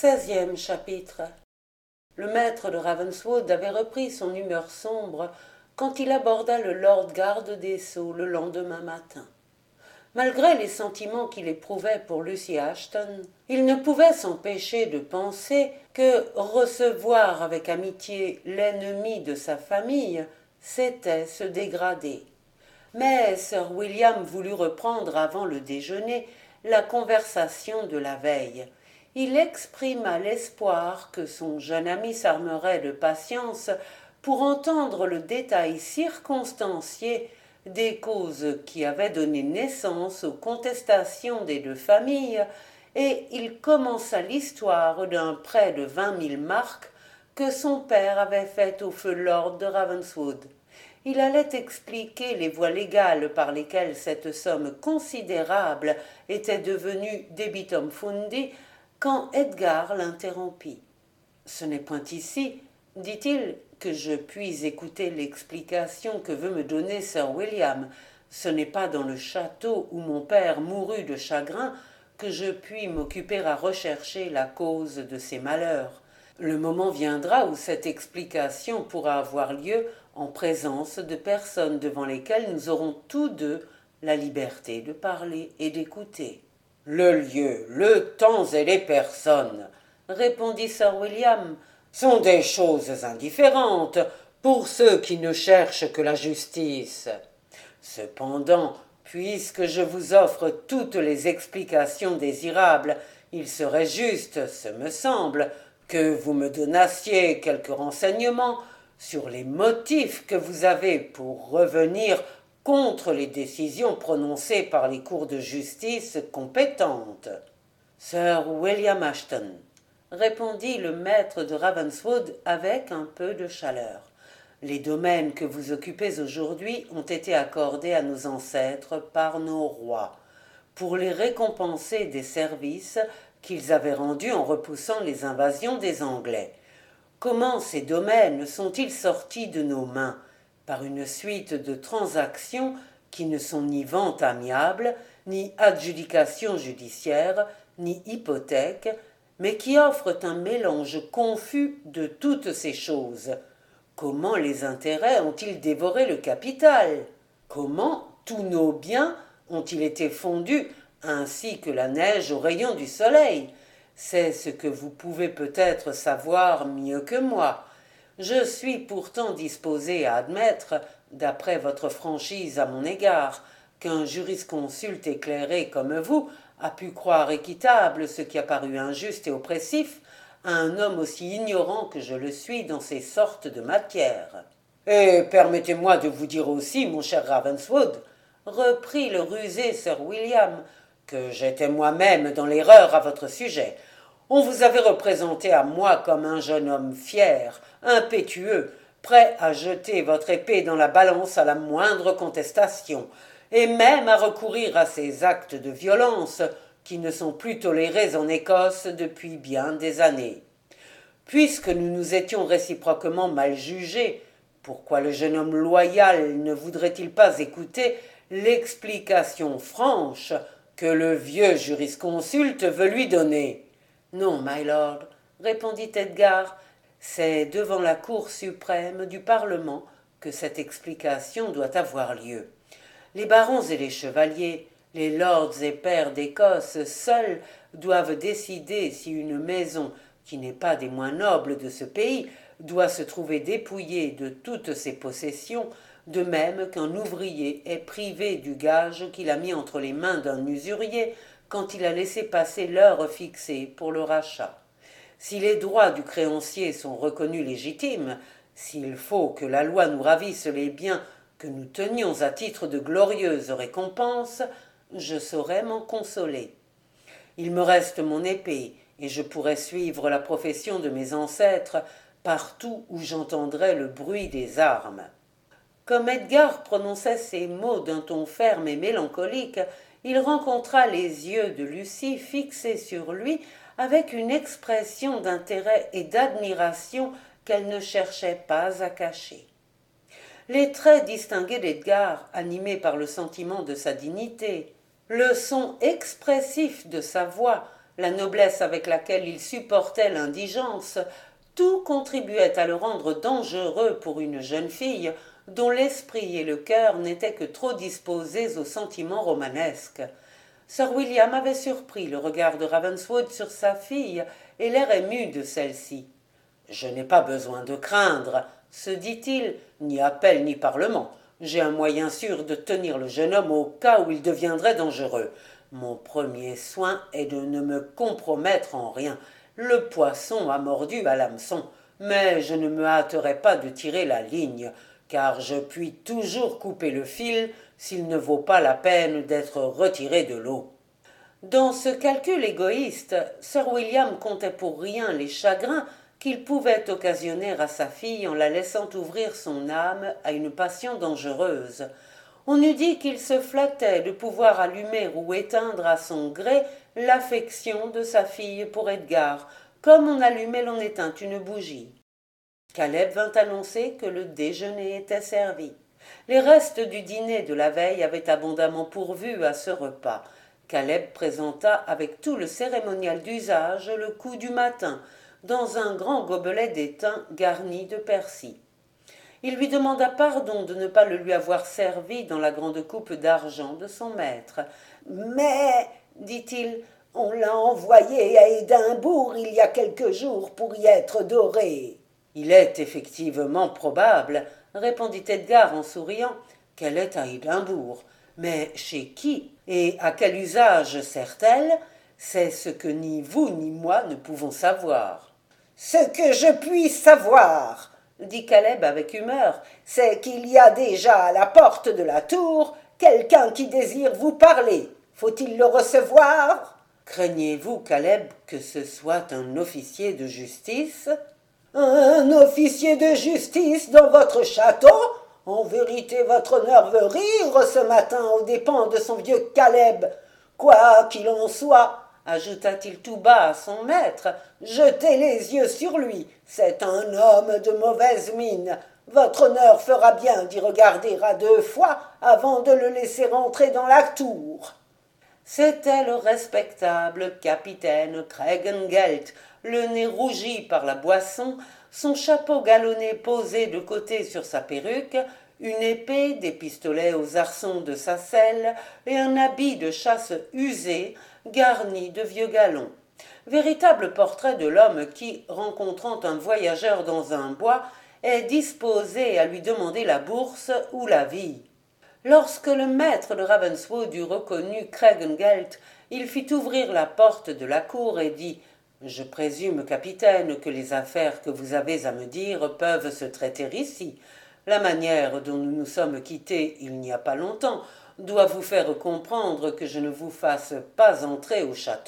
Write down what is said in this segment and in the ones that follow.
16e chapitre. Le maître de Ravenswood avait repris son humeur sombre quand il aborda le lord garde des Sceaux le lendemain matin. Malgré les sentiments qu'il éprouvait pour Lucy Ashton, il ne pouvait s'empêcher de penser que recevoir avec amitié l'ennemi de sa famille, c'était se dégrader. Mais Sir William voulut reprendre avant le déjeuner la conversation de la veille. Il exprima l'espoir que son jeune ami s'armerait de patience pour entendre le détail circonstancié des causes qui avaient donné naissance aux contestations des deux familles, et il commença l'histoire d'un prêt de 20 000 marks que son père avait fait au feu lord de Ravenswood. Il allait expliquer les voies légales par lesquelles cette somme considérable était devenue debitum fundi quand Edgar l'interrompit. « Ce n'est point ici, dit-il, que je puis écouter l'explication que veut me donner Sir William. Ce n'est pas dans le château où mon père mourut de chagrin que je puis m'occuper à rechercher la cause de ses malheurs. Le moment viendra où cette explication pourra avoir lieu en présence de personnes devant lesquelles nous aurons tous deux la liberté de parler et d'écouter. »« Le lieu, le temps et les personnes, répondit Sir William, sont des choses indifférentes pour ceux qui ne cherchent que la justice. Cependant, puisque je vous offre toutes les explications désirables, il serait juste, ce me semble, que vous me donnassiez quelques renseignements sur les motifs que vous avez pour revenir contre les décisions prononcées par les cours de justice compétentes. »« Sir William Ashton, » répondit le maître de Ravenswood avec un peu de chaleur, « les domaines que vous occupez aujourd'hui ont été accordés à nos ancêtres par nos rois, pour les récompenser des services qu'ils avaient rendus en repoussant les invasions des Anglais. Comment ces domaines sont-ils sortis de nos mains? Par une suite de transactions qui ne sont ni vente amiable, ni adjudication judiciaire, ni hypothèque, mais qui offrent un mélange confus de toutes ces choses. Comment les intérêts ont-ils dévoré le capital? Comment tous nos biens ont-ils été fondus ainsi que la neige aux rayons du soleil? C'est ce que vous pouvez peut-être savoir mieux que moi. Je suis pourtant disposé à admettre, d'après votre franchise à mon égard, qu'un jurisconsulte éclairé comme vous a pu croire équitable ce qui a paru injuste et oppressif à un homme aussi ignorant que je le suis dans ces sortes de matières. Et permettez-moi de vous dire aussi, mon cher Ravenswood, reprit le rusé Sir William, que j'étais moi-même dans l'erreur à votre sujet. On vous avait représenté à moi comme un jeune homme fier, impétueux, prêt à jeter votre épée dans la balance à la moindre contestation, et même à recourir à ces actes de violence qui ne sont plus tolérés en Écosse depuis bien des années. Puisque nous nous étions réciproquement mal jugés, pourquoi le jeune homme loyal ne voudrait-il pas écouter l'explication franche que le vieux jurisconsulte veut lui donner? Non, my lord, répondit Edgar, c'est devant la Cour suprême du Parlement que cette explication doit avoir lieu. Les barons et les chevaliers, les lords et pairs d'Écosse seuls doivent décider si une maison, qui n'est pas des moins nobles de ce pays, doit se trouver dépouillée de toutes ses possessions, de même qu'un ouvrier est privé du gage qu'il a mis entre les mains d'un usurier quand il a laissé passer l'heure fixée pour le rachat. Si les droits du créancier sont reconnus légitimes, s'il faut que la loi nous ravisse les biens que nous tenions à titre de glorieuses récompenses, je saurais m'en consoler. Il me reste mon épée, et je pourrais suivre la profession de mes ancêtres partout où j'entendrais le bruit des armes. » Comme Edgar prononçait ces mots d'un ton ferme et mélancolique, il rencontra les yeux de Lucy fixés sur lui avec une expression d'intérêt et d'admiration qu'elle ne cherchait pas à cacher. Les traits distingués d'Edgar, animés par le sentiment de sa dignité, le son expressif de sa voix la noblesse avec laquelle il supportait l'indigence, tout contribuait à le rendre dangereux pour une jeune fille dont l'esprit et le cœur n'étaient que trop disposés aux sentiments romanesques. Sir William avait surpris le regard de Ravenswood sur sa fille et l'air ému de celle-ci. « Je n'ai pas besoin de craindre, se dit-il, ni appel ni parlement. J'ai un moyen sûr de tenir le jeune homme au cas où il deviendrait dangereux. Mon premier soin est de ne me compromettre en rien. Le poisson a mordu à l'hameçon, mais je ne me hâterai pas de tirer la ligne, car je puis toujours couper le fil s'il ne vaut pas la peine d'être retiré de l'eau. » Dans ce calcul égoïste, Sir William comptait pour rien les chagrins qu'il pouvait occasionner à sa fille en la laissant ouvrir son âme à une passion dangereuse. On eût dit qu'il se flattait de pouvoir allumer ou éteindre à son gré l'affection de sa fille pour Edgar, comme on allume et l'on éteint une bougie. Caleb vint annoncer que le déjeuner était servi. Les restes du dîner de la veille avaient abondamment pourvu à ce repas. Caleb présenta avec tout le cérémonial d'usage le coup du matin, dans un grand gobelet d'étain garni de persil. Il lui demanda pardon de ne pas le lui avoir servi dans la grande coupe d'argent de son maître. « Mais, dit-il, on l'a envoyé à Édimbourg il y a quelques jours pour y être doré. » « Il est effectivement probable, répondit Edgar en souriant, qu'elle est à Édimbourg. Mais chez qui et à quel usage sert-elle? C'est ce que ni vous ni moi ne pouvons savoir. »« Ce que je puis savoir, dit Caleb avec humeur, c'est qu'il y a déjà à la porte de la tour quelqu'un qui désire vous parler. Faut-il le recevoir? » Craignez-vous, Caleb, que ce soit un officier de justice? Un officier de justice dans votre château? En vérité, votre honneur veut rire ce matin aux dépens de son vieux Caleb. Quoi qu'il en soit, ajouta-t-il tout bas à son maître, jetez les yeux sur lui. C'est un homme de mauvaise mine. Votre honneur fera bien d'y regarder à 2 fois avant de le laisser entrer dans la tour. C'était le respectable capitaine Craigengelt, le nez rougi par la boisson, son chapeau galonné posé de côté sur sa perruque, une épée, des pistolets aux arçons de sa selle et un habit de chasse usé, garni de vieux galons. Véritable portrait de l'homme qui, rencontrant un voyageur dans un bois, est disposé à lui demander la bourse ou la vie. Lorsque le maître de Ravenswood eut reconnu Craigengelt, il fit ouvrir la porte de la cour et dit « Je présume, capitaine, que les affaires que vous avez à me dire peuvent se traiter ici. La manière dont nous nous sommes quittés il n'y a pas longtemps doit vous faire comprendre que je ne vous fasse pas entrer au château. »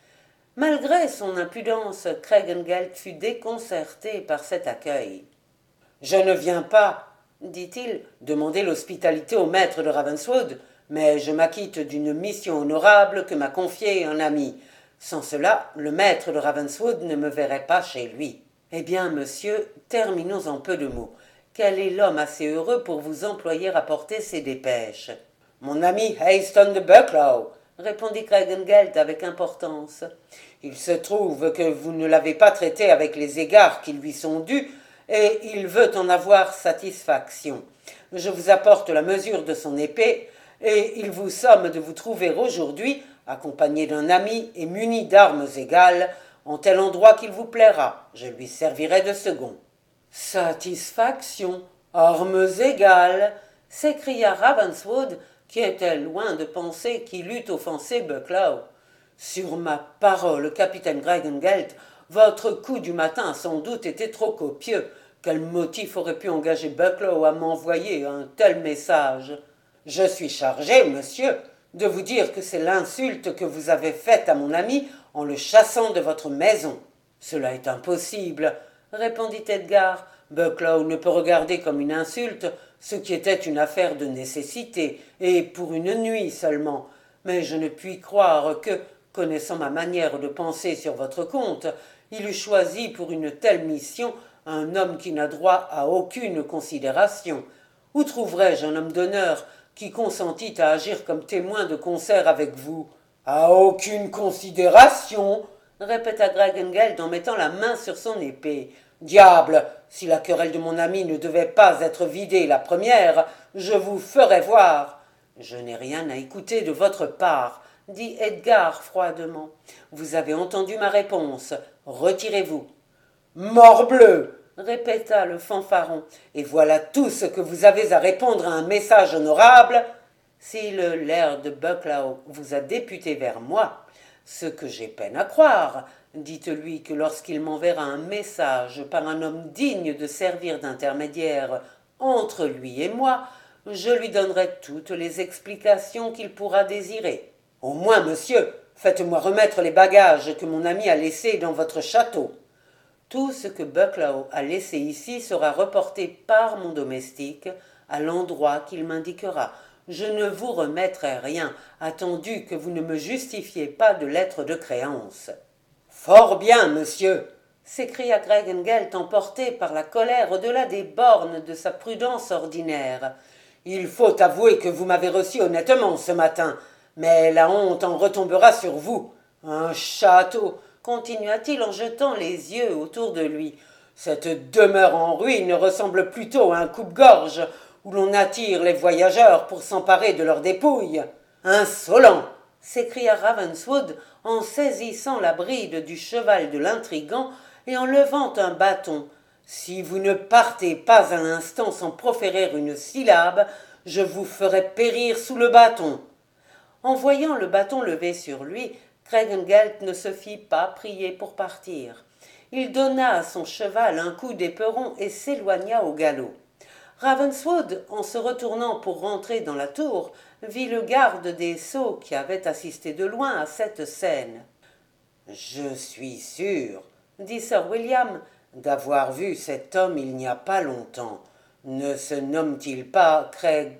Malgré son impudence, Craigengelt fut déconcerté par cet accueil. « Je ne viens pas, dit-il, demander l'hospitalité au maître de Ravenswood, mais je m'acquitte d'une mission honorable que m'a confiée un ami. Sans cela, le maître de Ravenswood ne me verrait pas chez lui. Eh bien, monsieur, terminons en peu de mots. Quel est l'homme assez heureux pour vous employer à porter ces dépêches? »« Mon ami Hayston de Bucklow, répondit Craigengelt avec importance. Il se trouve que vous ne l'avez pas traité avec les égards qui lui sont dus, et il veut en avoir satisfaction. Je vous apporte la mesure de son épée, et il vous somme de vous trouver aujourd'hui, accompagné d'un ami et muni d'armes égales, en tel endroit qu'il vous plaira. Je lui servirai de second. Satisfaction, armes égales, s'écria Ravenswood, qui était loin de penser qu'il eût offensé Bucklow. Sur ma parole, capitaine Craigengelt, votre coup du matin a sans doute été trop copieux. Quel motif aurait pu engager Bucklow à m'envoyer un tel message? Je suis chargé, monsieur, de vous dire que c'est l'insulte que vous avez faite à mon ami en le chassant de votre maison. Cela est impossible, répondit Edgar. Bucklow ne peut regarder comme une insulte ce qui était une affaire de nécessité, et pour une nuit seulement. Mais je ne puis croire que, connaissant ma manière de penser sur votre compte, il eût choisi pour une telle mission un homme qui n'a droit à aucune considération. Où trouverais-je un homme d'honneur qui consentit à agir comme témoin de concert avec vous? À aucune considération, répéta Gregengeld en mettant la main sur son épée. Diable, si la querelle de mon ami ne devait pas être vidée la première, je vous ferais voir. Je n'ai rien à écouter de votre part, dit Edgar froidement. Vous avez entendu ma réponse. Retirez-vous. Morbleu, répéta le fanfaron, et voilà tout ce que vous avez à répondre à un message honorable. Si le laird de Bucklow vous a député vers moi, ce que j'ai peine à croire, dites-lui que lorsqu'il m'enverra un message par un homme digne de servir d'intermédiaire entre lui et moi, je lui donnerai toutes les explications qu'il pourra désirer. Au moins, monsieur, faites-moi remettre les bagages que mon ami a laissés dans votre château. Tout ce que Bucklow a laissé ici sera reporté par mon domestique à l'endroit qu'il m'indiquera. Je ne vous remettrai rien, attendu que vous ne me justifiez pas de lettre de créance. Fort bien, monsieur, s'écria Gregengeld emporté par la colère au-delà des bornes de sa prudence ordinaire. Il faut avouer que vous m'avez reçu honnêtement ce matin, mais la honte en retombera sur vous. Un château, continua-t-il en jetant les yeux autour de lui. Cette demeure en ruine ressemble plutôt à un coupe-gorge où l'on attire les voyageurs pour s'emparer de leurs dépouilles. Insolent, s'écria Ravenswood en saisissant la bride du cheval de l'intrigant et en levant un bâton. Si vous ne partez pas un instant sans proférer une syllabe, je vous ferai périr sous le bâton. En voyant le bâton levé sur lui, Gregengeld ne se fit pas prier pour partir. Il donna à son cheval un coup d'éperon et s'éloigna au galop. Ravenswood, en se retournant pour rentrer dans la tour, vit le garde des sceaux qui avait assisté de loin à cette scène. « Je suis sûr, dit Sir William, d'avoir vu cet homme il n'y a pas longtemps. Ne se nomme-t-il pas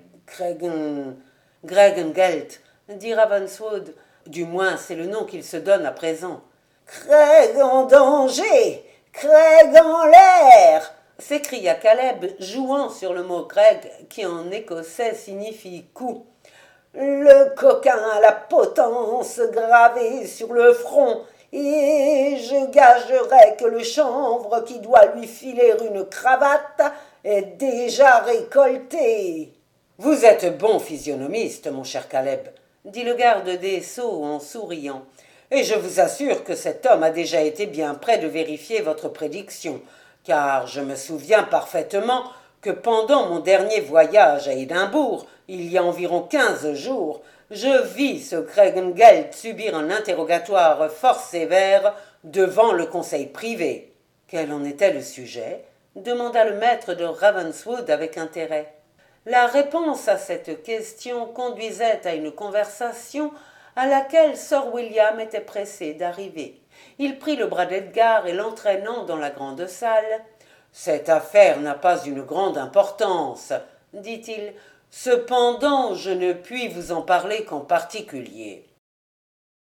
Gregengeld, dit Ravenswood. Du moins, c'est le nom qu'il se donne à présent. Craig en danger, Craig en l'air, s'écria Caleb, jouant sur le mot Craig, qui en écossais signifie coup. Le coquin a la potence gravée sur le front, et je gagerais que le chanvre qui doit lui filer une cravate est déjà récolté. Vous êtes bon physionomiste, mon cher Caleb, dit le garde des sceaux en souriant, et je vous assure que cet homme a déjà été bien près de vérifier votre prédiction, car je me souviens parfaitement que pendant mon dernier voyage à Édimbourg, il y a environ 15 jours, je vis ce Gregengeld subir un interrogatoire fort sévère devant le conseil privé. Quel en était le sujet? Demanda le maître de Ravenswood avec intérêt. La réponse à cette question conduisait à une conversation à laquelle Sir William était pressé d'arriver. Il prit le bras d'Edgar et l'entraînant dans la grande salle. « Cette affaire n'a pas une grande importance, dit-il. Cependant, je ne puis vous en parler qu'en particulier.